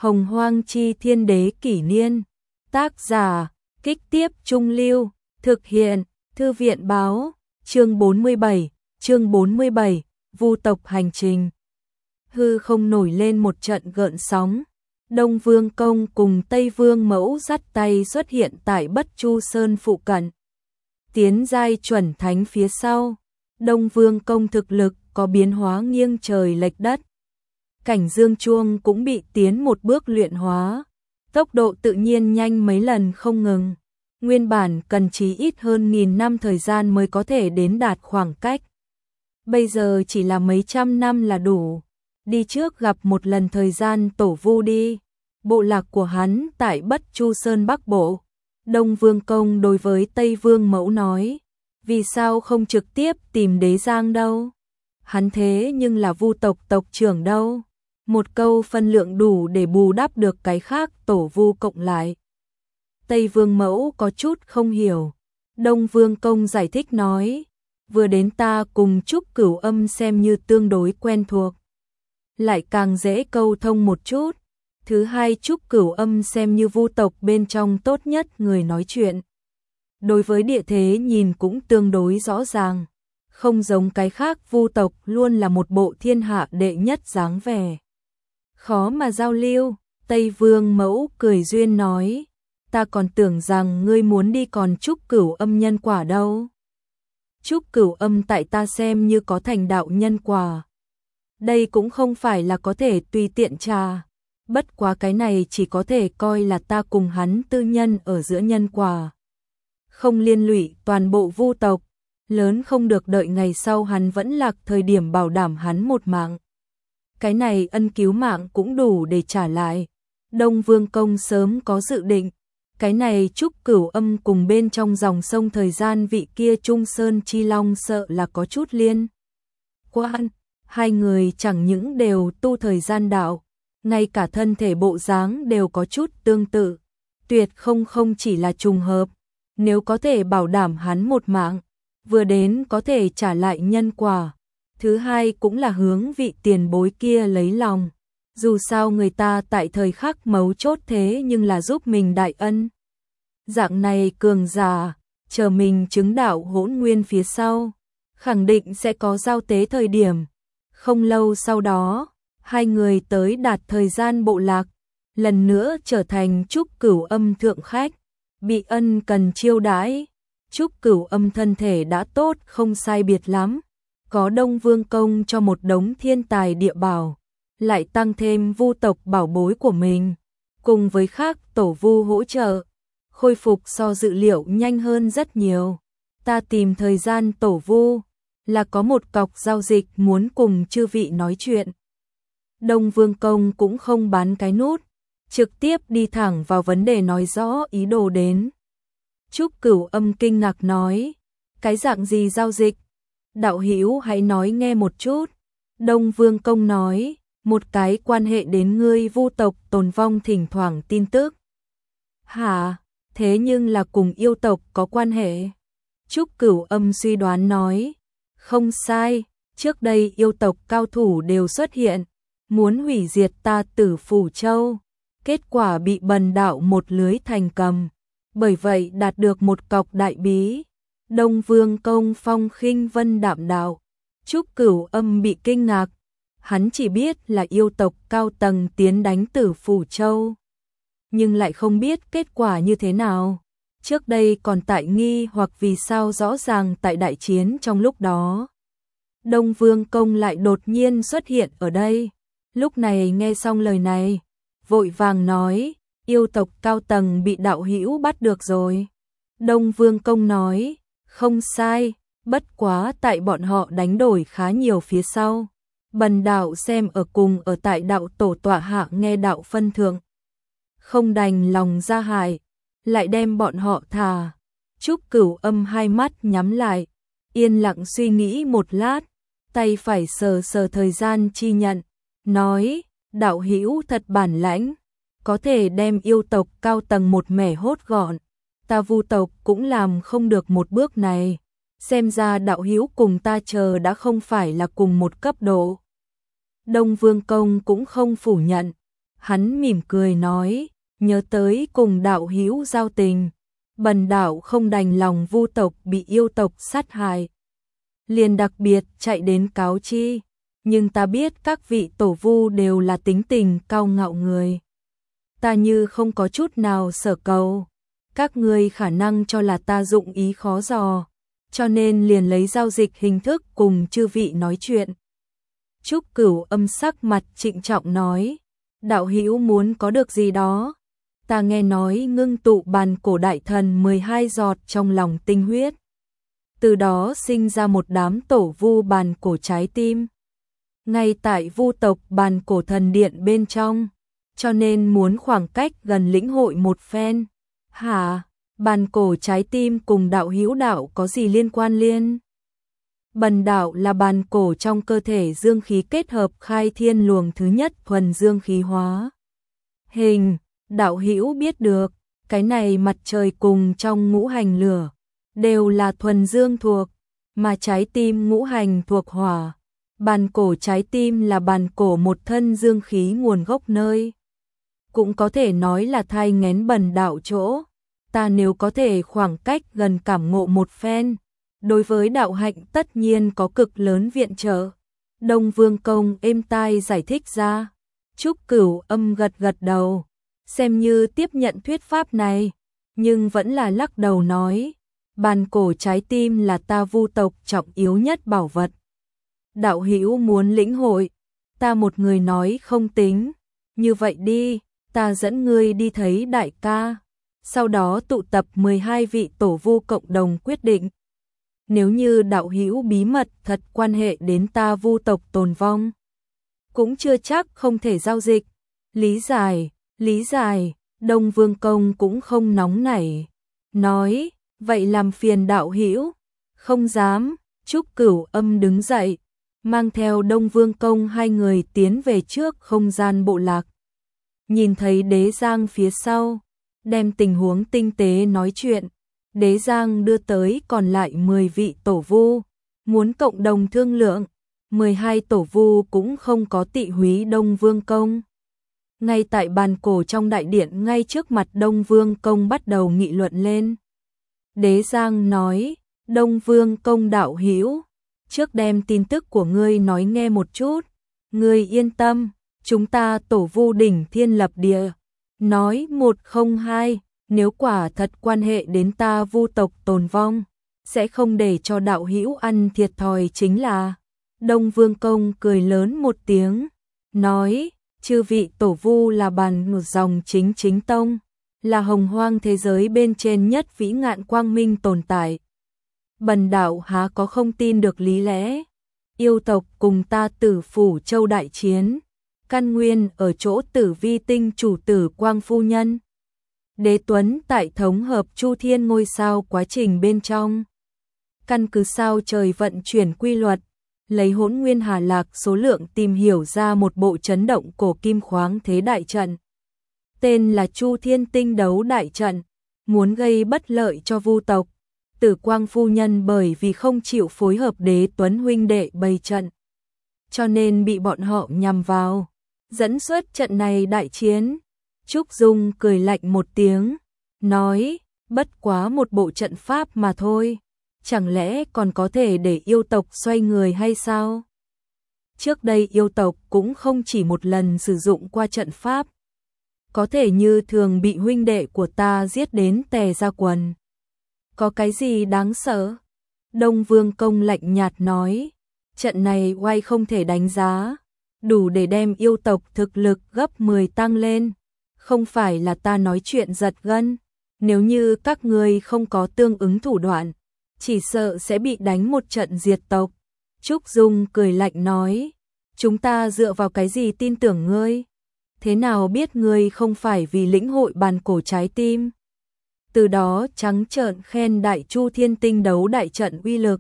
Hồng Hoang Chi Thiên Đế Kỷ Niên. Tác giả, Kích Tiếp Trung Lưu. Thực hiện, Thư viện Báo. Chương 47, Vu tộc hành trình. Hư không nổi lên một trận gợn sóng. Đông Vương Công cùng Tây Vương Mẫu dắt tay xuất hiện tại Bất Chu Sơn phụ cận. Tiến giai chuẩn thánh phía sau, Đông Vương Công thực lực có biến hóa nghiêng trời lệch đất. Cảnh Dương Chuông cũng bị tiến một bước luyện hóa, tốc độ tự nhiên nhanh mấy lần không ngừng. Nguyên bản cần chí ít hơn 1000 năm thời gian mới có thể đến đạt khoảng cách. Bây giờ chỉ là mấy trăm năm là đủ. Đi trước gặp một lần thời gian tổ vu đi. Bộ lạc của hắn tại Bất Chu Sơn Bắc Bộ. Đông Vương Công đối với Tây Vương Mẫu nói, vì sao không trực tiếp tìm Đế Giang đâu? Hắn thế nhưng là Vu tộc tộc trưởng đâu? Một câu phân lượng đủ để bù đắp được cái khác tổ vu cộng lại. Tây Vương Mẫu có chút không hiểu. Đông Vương Công giải thích nói, vừa đến ta cùng Trúc Cửu Âm xem như tương đối quen thuộc, lại càng dễ câu thông một chút. Thứ hai, Trúc Cửu Âm xem như Vu tộc bên trong tốt nhất người nói chuyện. Đối với địa thế nhìn cũng tương đối rõ ràng, không giống cái khác Vu tộc luôn là một bộ thiên hạ đệ nhất dáng vẻ. Khó mà giao lưu. Tây Vương Mẫu cười duyên nói, ta còn tưởng rằng ngươi muốn đi còn Trúc Cửu Âm nhân quả đâu. Trúc Cửu Âm tại ta xem như có thành đạo nhân quả. Đây cũng không phải là có thể tùy tiện trà. Bất quá cái này chỉ có thể coi là ta cùng hắn tư nhân ở giữa nhân quả, không liên lụy toàn bộ Vu tộc. Lớn không được đợi ngày sau hắn vẫn lạc thời điểm bảo đảm hắn một mạng. Cái này ân cứu mạng cũng đủ để trả lại. Đông Vương Công sớm có dự định. Cái này Trúc Cửu Âm cùng bên trong dòng sông thời gian vị kia Trung Sơn Chi Long sợ là có chút liên quan. Hai người chẳng những đều tu thời gian đạo, ngay cả thân thể bộ dáng đều có chút tương tự. Tuyệt không chỉ là trùng hợp. Nếu có thể bảo đảm hắn một mạng, vừa đến có thể trả lại nhân quả. Thứ hai cũng là hướng vị tiền bối kia lấy lòng. Dù sao người ta tại thời khắc mấu chốt thế nhưng là giúp mình đại ân. Dạng này cường giả, chờ mình chứng đạo hỗn nguyên phía sau, khẳng định sẽ có giao tế thời điểm. Không lâu sau đó, hai người tới đạt thời gian bộ lạc, lần nữa trở thành Trúc Cửu Âm thượng khách, bị ân cần chiêu đãi. Trúc Cửu Âm thân thể đã tốt không sai biệt lắm, có Đông Vương Công cho một đống thiên tài địa bảo, lại tăng thêm Vu tộc bảo bối của mình, cùng với khác tổ vu hỗ trợ, khôi phục so dự liệu nhanh hơn rất nhiều. Ta tìm thời gian tổ vu là có một cọc giao dịch muốn cùng chư vị nói chuyện. Đông Vương Công cũng không bán cái nút, trực tiếp đi thẳng vào vấn đề nói rõ ý đồ đến. Trúc Cửu Âm kinh ngạc nói, cái dạng gì giao dịch? Đạo hữu hãy nói nghe một chút. Đông Vương Công nói, một cái quan hệ đến ngươi Vu tộc tồn vong thỉnh thoảng tin tức. Hả? Thế nhưng là cùng yêu tộc có quan hệ? Trúc Cửu Âm suy đoán nói, không sai, trước đây yêu tộc cao thủ đều xuất hiện, muốn hủy diệt ta Tử Phủ Châu, kết quả bị bần đạo một lưới thành cầm, bởi vậy đạt được một cọc đại bí. Đông Vương Công phong khinh vân đạm đạo. Trúc Cửu Âm bị kinh ngạc, hắn chỉ biết là yêu tộc cao tầng tiến đánh Tử Phủ Châu, nhưng lại không biết kết quả như thế nào. Trước đây còn tại nghi hoặc vì sao rõ ràng tại đại chiến trong lúc đó, Đông Vương Công lại đột nhiên xuất hiện ở đây. Lúc này nghe xong lời này, vội vàng nói, yêu tộc cao tầng bị đạo hữu bắt được rồi. Đông Vương Công nói, không sai, bất quá tại bọn họ đánh đổi khá nhiều phía sau. Bần đạo xem ở cùng ở tại đạo tổ tọa hạ nghe đạo phân thượng, không đành lòng ra hại, lại đem bọn họ thả. Trúc Cửu Âm hai mắt nhắm lại, yên lặng suy nghĩ một lát, tay phải sờ sờ thời gian chi nhận, nói, đạo hữu thật bản lãnh, có thể đem yêu tộc cao tầng một mẻ hốt gọn. Ta Vu tộc cũng làm không được một bước này, xem ra đạo hữu cùng ta chờ đã không phải là cùng một cấp độ. Đông Vương Công cũng không phủ nhận, Hắn mỉm cười nói, nhớ tới cùng đạo hữu giao tình, bần đạo không đành lòng Vu tộc bị yêu tộc sát hại, liền đặc biệt chạy đến cáo chi, nhưng ta biết các vị tổ vu đều là tính tình cao ngạo người. Ta như không có chút nào sở cầu, các ngươi khả năng cho là ta dụng ý khó dò, cho nên liền lấy giao dịch hình thức cùng chư vị nói chuyện. Trúc Cửu Âm sắc mặt trịnh trọng nói, đạo hữu muốn có được gì đó, ta nghe nói ngưng tụ bàn cổ đại thần 12 giọt trong lòng tinh huyết, từ đó sinh ra một đám tổ vu bàn cổ trái tim, ngay tại Vu tộc bàn cổ thần điện bên trong, cho nên muốn khoảng cách gần lĩnh hội một phen. Hả? Bàn cổ trái tim cùng đạo hữu đạo có gì liên quan liên? Bần đạo là bàn cổ trong cơ thể dương khí kết hợp khai thiên luồng thứ nhất thuần dương khí hóa hình, đạo hữu biết được, cái này mặt trời cùng trong ngũ hành lửa đều là thuần dương thuộc, mà trái tim ngũ hành thuộc hỏa. Bàn cổ trái tim là bàn cổ một thân dương khí nguồn gốc nơi, cũng có thể nói là thai nghén bần đạo chỗ. Ta nếu có thể khoảng cách gần cảm ngộ một phen, đối với đạo hạnh tất nhiên có cực lớn viện trợ. Đông Vương Công êm tai giải thích ra. Trúc Cửu Âm gật gật đầu, xem như tiếp nhận thuyết pháp này, nhưng vẫn là lắc đầu nói, bàn cổ trái tim là ta Vu tộc trọng yếu nhất bảo vật. Đạo hữu muốn lĩnh hội, ta một người nói không tính, như vậy đi, ta dẫn ngươi đi thấy đại ca. Sau đó tụ tập 12 vị tổ vu cộng đồng quyết định. Nếu như đạo hữu bí mật thật quan hệ đến ta Vu tộc tồn vong, cũng chưa chắc không thể giao dịch. Lý giải, Đông Vương Công cũng không nóng nảy. Nói, vậy làm phiền đạo hữu. Không dám, Trúc Cửu Âm đứng dậy, mang theo Đông Vương Công hai người tiến về trước không gian bộ lạc. Nhìn thấy Đế Giang phía sau, đem tình huống tinh tế nói chuyện, Đế Giang đưa tới còn lại 10 vị tổ vu, muốn cộng đồng thương lượng, 12 tổ vu cũng không có tị húy Đông Vương Công. Ngay tại bàn cổ trong đại điện ngay trước mặt Đông Vương Công bắt đầu nghị luận lên. Đế Giang nói, Đông Vương Công đạo hữu, trước đem tin tức của ngươi nói nghe một chút, ngươi yên tâm, chúng ta tổ vu đỉnh thiên lập địa. Nói 102, nếu quả thật quan hệ đến ta Vu tộc tồn vong, sẽ không để cho đạo hữu ăn thiệt thòi chính là. Đông Vương Công cười lớn một tiếng, nói, chư vị tổ vu là bàn một dòng chính tông, là hồng hoang thế giới bên trên nhất vĩ ngạn quang minh tồn tại. Bần đạo há có không tin được lý lẽ, yêu tộc cùng ta Tử Phủ Châu đại chiến. Căn nguyên ở chỗ Tử Vi tinh chủ tử Quang phu nhân. Đế Tuấn tại thống hợp Chu Thiên ngôi sao quá trình bên trong. Căn cứ sao trời vận chuyển quy luật, lấy Hỗn Nguyên Hà Lạc số lượng tìm hiểu ra một bộ chấn động cổ kim khoáng thế đại trận. Tên là Chu Thiên tinh đấu đại trận, muốn gây bất lợi cho Vu tộc. Tử Quang phu nhân bởi vì không chịu phối hợp Đế Tuấn huynh đệ bày trận, cho nên bị bọn họ nhằm vào. Dẫn xuất trận này đại chiến, Trúc Dung cười lạnh một tiếng, nói, bất quá một bộ trận pháp mà thôi, chẳng lẽ còn có thể để yêu tộc xoay người hay sao? Trước đây yêu tộc cũng không chỉ một lần sử dụng qua trận pháp, có thể như thường bị huynh đệ của ta giết đến tè ra quần. Có cái gì đáng sợ? Đông Vương Công lạnh nhạt nói, trận này oai không thể đánh giá, đủ để đem yêu tộc thực lực gấp 10 tăng lên, không phải là ta nói chuyện giật gân, nếu như các ngươi không có tương ứng thủ đoạn, chỉ sợ sẽ bị đánh một trận diệt tộc. Trúc Dung cười lạnh nói, chúng ta dựa vào cái gì tin tưởng ngươi? Thế nào biết ngươi không phải vì lĩnh hội bàn cổ trái tim? Từ đó trắng trợn khen đại Chu Thiên tinh đấu đại trận uy lực.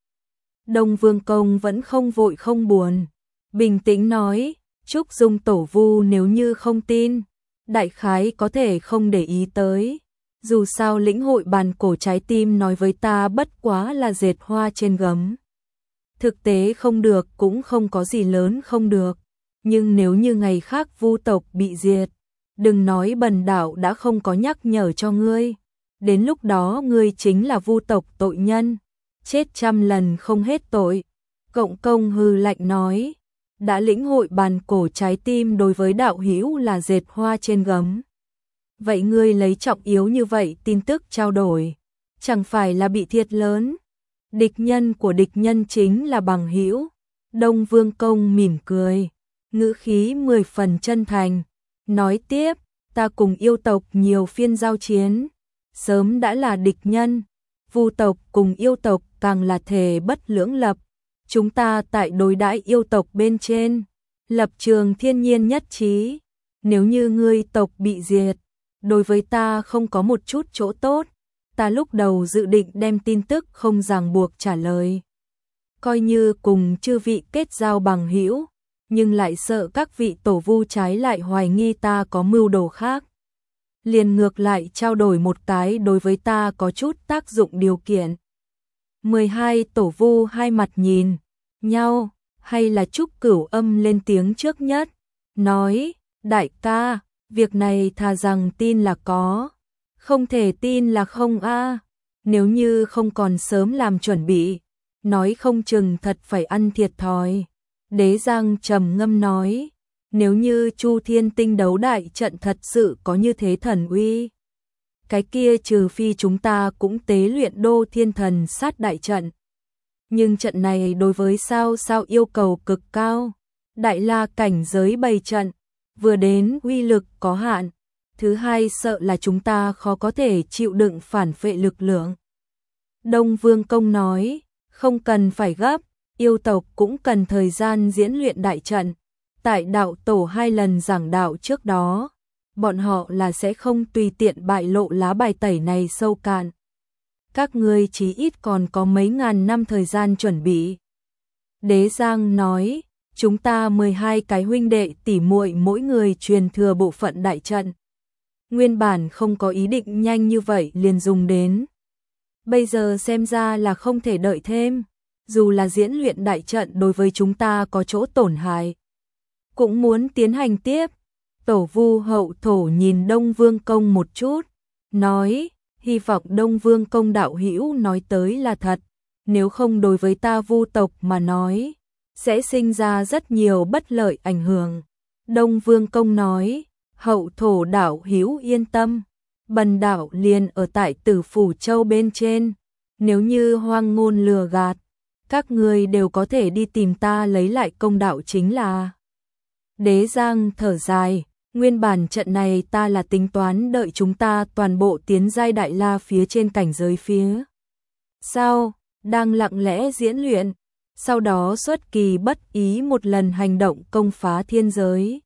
Đông Vương Công vẫn không vội không buồn, bình tĩnh nói, Trúc Dung tổ vu nếu như không tin, đại khái có thể không để ý tới. Dù sao lĩnh hội bàn cổ trái tim nói với ta bất quá là dệt hoa trên gấm. Thực tế không được cũng không có gì lớn không được. Nhưng nếu như ngày khác Vu tộc bị diệt, đừng nói bần đạo đã không có nhắc nhở cho ngươi, đến lúc đó ngươi chính là Vu tộc tội nhân, chết trăm lần không hết tội. Cộng công hừ lạnh nói, đã lĩnh hội bàn cổ trái tim đối với đạo hữu là dệt hoa trên gấm. Vậy ngươi lấy trọng yếu như vậy tin tức trao đổi, chẳng phải là bị thiệt lớn. Địch nhân của địch nhân chính là bằng hữu. Đông Vương Công mỉm cười, ngữ khí 10 phần chân thành, nói tiếp, ta cùng yêu tộc nhiều phiên giao chiến, sớm đã là địch nhân, Vu tộc cùng yêu tộc càng là thề bất lưỡng lập. Chúng ta tại đối đãi yêu tộc bên trên, lập trường thiên nhiên nhất trí, nếu như ngươi tộc bị diệt, đối với ta không có một chút chỗ tốt, ta lúc đầu dự định đem tin tức không ràng buộc trả lời. Coi như cùng chư vị kết giao bằng hữu, nhưng lại sợ các vị tổ vu trái lại hoài nghi ta có mưu đồ khác. Liền ngược lại trao đổi một cái đối với ta có chút tác dụng điều kiện. 12 tổ vu hai mặt nhìn nhau, hay là Trúc Cửu Âm lên tiếng trước nhất, nói, đại ca, việc này thà rằng tin là có, không thể tin là không a. Nếu như không còn sớm làm chuẩn bị, nói không chừng thật phải ăn thiệt thòi. Đế Giang trầm ngâm nói, nếu như Chu Thiên Tinh đấu đại trận thật sự có như thế thần uy, cái kia trừ phi chúng ta cũng tế luyện Đô Thiên Thần sát đại trận. Nhưng trận này đối với sao yêu cầu cực cao, đại la cảnh giới bày trận, vừa đến uy lực có hạn, thứ hai sợ là chúng ta khó có thể chịu đựng phản phệ lực lượng. Đông Vương Công nói, không cần phải gấp, yêu tộc cũng cần thời gian diễn luyện đại trận. Tại đạo tổ 2 lần giảng đạo trước đó, bọn họ là sẽ không tùy tiện bại lộ lá bài tẩy này sâu cạn. Các ngươi chí ít còn có mấy ngàn năm thời gian chuẩn bị. Đế Giang nói, chúng ta 12 cái huynh đệ tỉ muội mỗi người truyền thừa bộ phận đại trận. Nguyên bản không có ý định nhanh như vậy liền dùng đến. Bây giờ xem ra là không thể đợi thêm, dù là diễn luyện đại trận đối với chúng ta có chỗ tổn hại, cũng muốn tiến hành tiếp. Tổ Vu Hậu Thổ nhìn Đông Vương Công một chút, nói, hy vọng Đông Vương Công đạo hữu nói tới là thật, nếu không đối với ta Vu tộc mà nói, sẽ sinh ra rất nhiều bất lợi ảnh hưởng. Đông Vương Công nói, Hậu Thổ đạo hữu yên tâm, bần đạo liền ở tại Tử Phủ Châu bên trên, nếu như hoang ngôn lừa gạt, các ngươi đều có thể đi tìm ta lấy lại công đạo chính là. Đế Giang thở dài, nguyên bản trận này ta là tính toán đợi chúng ta toàn bộ tiến giai đại la phía trên cảnh giới phía sau, đang lặng lẽ diễn luyện, sau đó xuất kỳ bất ý một lần hành động công phá thiên giới,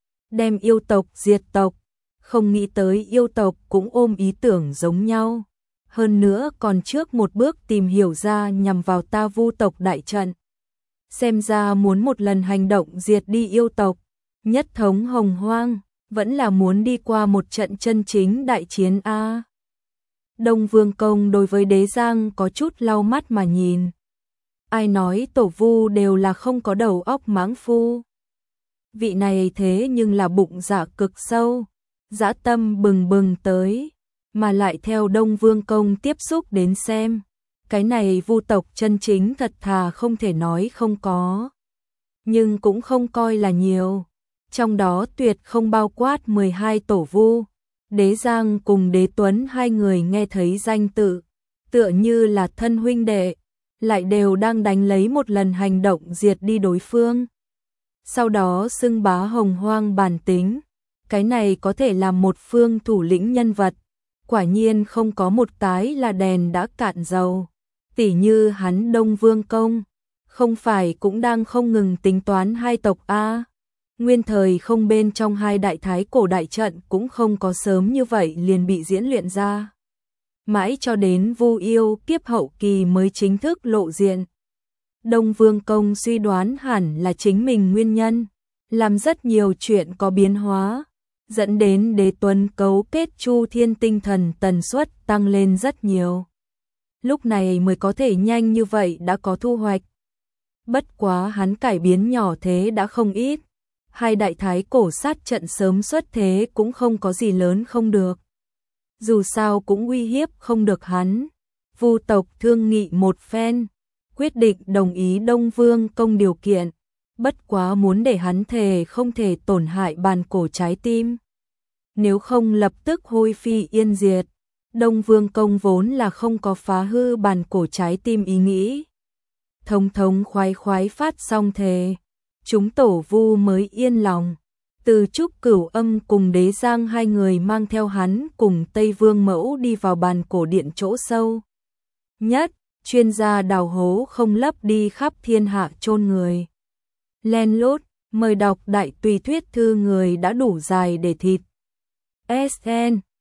đem yêu tộc diệt tộc. Không nghĩ tới yêu tộc cũng ôm ý tưởng giống nhau, hơn nữa còn trước một bước tìm hiểu ra nhằm vào ta Vu tộc đại trận. Xem ra muốn một lần hành động diệt đi yêu tộc, nhất thống hồng hoang, vẫn là muốn đi qua một trận chân chính đại chiến a. Đông Vương Công đối với Đế Giang có chút lau mắt mà nhìn. Ai nói tổ vu đều là không có đầu óc mãng phu. Vị này thế nhưng là bụng dạ cực sâu, dã tâm bừng bừng tới, mà lại theo Đông Vương Công tiếp xúc đến xem, cái này Vu tộc chân chính thật thà không thể nói không có, nhưng cũng không coi là nhiều, trong đó tuyệt không bao quát 12 tổ vu. Đế Giang cùng Đế Tuấn hai người nghe thấy danh tự, tựa như là thân huynh đệ, lại đều đang đánh lấy một lần hành động diệt đi đối phương. Sau đó xưng bá hồng hoang bản tính, cái này có thể làm một phương thủ lĩnh nhân vật, quả nhiên không có một cái là đèn đã cạn dầu. Tỉ như hắn Đông Vương Công, không phải cũng đang không ngừng tính toán hai tộc a. Nguyên thời không bên trong hai đại thái cổ đại trận cũng không có sớm như vậy liền bị diễn luyện ra. Mãi cho đến Vu Yêu kiếp hậu kỳ mới chính thức lộ diện. Đông Vương Công suy đoán hẳn là chính mình nguyên nhân, làm rất nhiều chuyện có biến hóa, dẫn đến Đế Tuấn cấu kết Chu Thiên tinh thần tần suất tăng lên rất nhiều. Lúc này mới có thể nhanh như vậy đã có thu hoạch. Bất quá hắn cải biến nhỏ thế đã không ít. hai đại thái cổ sát trận sớm xuất thế cũng không có gì lớn không được. Dù sao cũng uy hiếp không được hắn. Vu tộc thương nghị một phen, quyết định đồng ý Đông Vương Công điều kiện, bất quá muốn để hắn thề không thể tổn hại bàn cổ trái tim. Nếu không lập tức hôi phi yên diệt. Đông Vương Công vốn là không có phá hư bàn cổ trái tim ý nghĩ. Thống thống khoái khoái phát xong thề, chúng tổ Vu mới yên lòng. Từ Trúc Cửu Âm cùng Đế Giang hai người mang theo hắn cùng Tây Vương Mẫu đi vào bàn cổ điện chỗ sâu nhất, chuyên gia đào hố không lấp đi khắp thiên hạ chôn người. Len lút, mời đọc đại tùy thuyết thư người đã đủ dài để thịt. SN